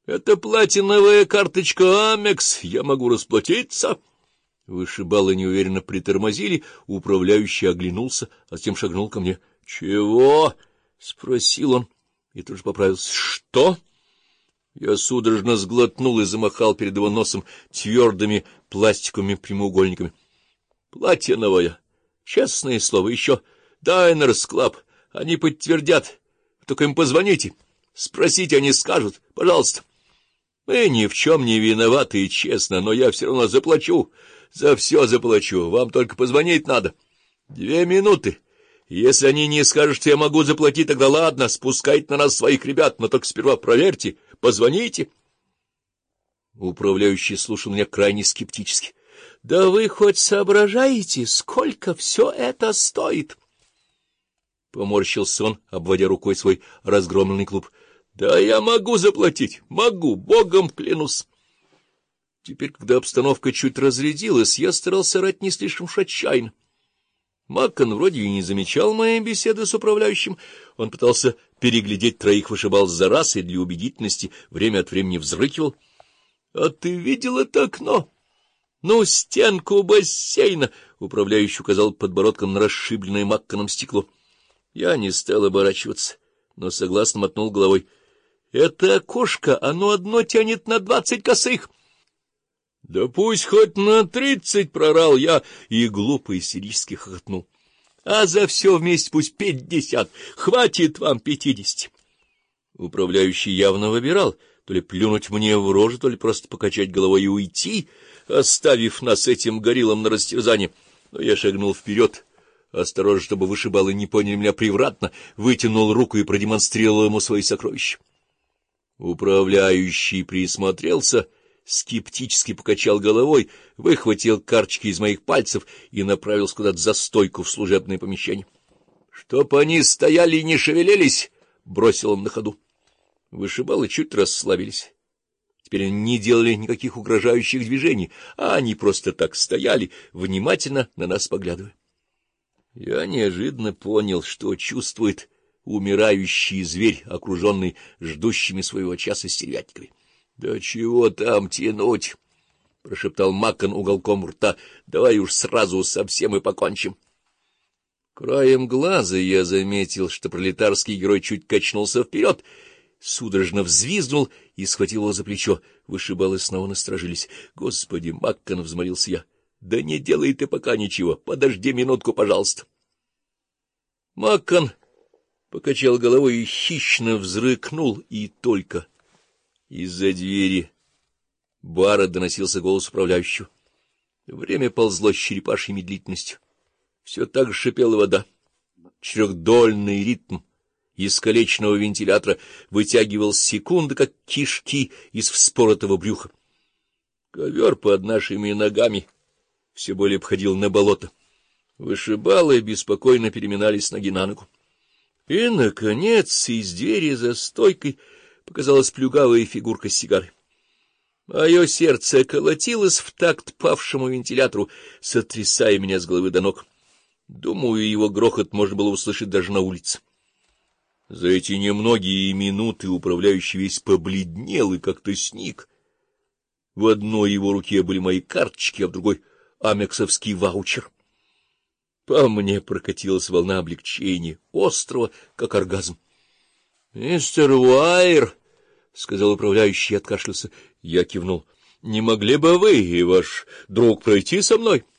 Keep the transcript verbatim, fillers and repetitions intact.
Это платиновая карточка Амекс, я могу расплатиться. Вышибалы неуверенно притормозили, управляющий оглянулся, а затем шагнул ко мне. — Чего? — спросил он и тут же поправился. — Что? Я судорожно сглотнул и замахал перед его носом твердыми пластиковыми прямоугольниками. — Платиновая, честное слово, еще Дайнерс Клаб, они подтвердят. Только им позвоните, спросите, они скажут, пожалуйста. Мы ни в чем не виноваты, и честно, но я все равно заплачу, за все заплачу, вам только позвонить надо. Две минуты. Если они не скажут, что я могу заплатить, тогда ладно, спускайте на нас своих ребят, но только сперва проверьте, позвоните. Управляющий слушал меня крайне скептически. — Да вы хоть соображаете, сколько все это стоит? Поморщился он, обводя рукой свой разгромленный клуб. — Да я могу заплатить, могу, богом клянусь. Теперь, когда обстановка чуть разрядилась, я старался орать не слишком уж отчаянно. Маккон вроде и не замечал моей беседы с управляющим. Он пытался переглядеть троих вышибал за раз и для убедительности время от времени взрыкивал. — А ты видел это окно? — Ну, стенку бассейна! — управляющий указал подбородком на расшибленное Макконом стекло. Я не стал оборачиваться, но согласно мотнул головой. — Это окошко, оно одно тянет на двадцать косых. — Да пусть хоть на тридцать, — прорал я и глупо истерически хохотнул. — А за все вместе пусть пятьдесят, хватит вам пятидесяти. Управляющий явно выбирал, то ли плюнуть мне в рожу, то ли просто покачать головой и уйти, оставив нас этим гориллам на растерзание. Но я шагнул вперед, осторожно, чтобы вышибалы не поняли меня превратно, вытянул руку и продемонстрировал ему свои сокровища. Управляющий присмотрелся, скептически покачал головой, выхватил карточки из моих пальцев и направился куда-то за стойку в служебное помещение. — Чтоб они стояли и не шевелились! — бросил он на ходу. Вышибалы чуть расслабились. Теперь они не делали никаких угрожающих движений, а они просто так стояли, внимательно на нас поглядывая. Я неожиданно понял, что чувствует умирающий зверь, окруженный ждущими своего часа стервятниками. — Да чего там тянуть? — прошептал Маккон уголком рта. — Давай уж сразу совсем и покончим. Краем глаза я заметил, что пролетарский герой чуть качнулся вперед, судорожно взвизгнул и схватил его за плечо. Вышибалы снова насторожились. — Господи, Маккон! — взмолился я. — Да не делай ты пока ничего. Подожди минутку, пожалуйста. Маккон покачал головой и хищно взрыкнул, и только из-за двери бара доносился голос управляющего. Время ползло с черепашьей медлительностью. Все так же шипела вода. Четырехдольный ритм искалеченного вентилятора вытягивал секунды, как кишки из вспоротого брюха. Ковер под нашими ногами все более обходил на болото. Вышибалы беспокойно переминались с ноги на ногу. И, наконец, из двери за стойкой показалась плюгавая фигурка с сигарой. Мое сердце колотилось в такт павшему вентилятору, сотрясая меня с головы до ног. Думаю, его грохот можно было услышать даже на улице. За эти немногие минуты управляющий весь побледнел и как-то сник. В одной его руке были мои карточки, а в другой — амексовский ваучер. По мне прокатилась волна облегчения, острого, как оргазм. — Мистер Уайер, — сказал управляющий и откашлялся. Я кивнул. — Не могли бы вы и ваш друг пройти со мной? —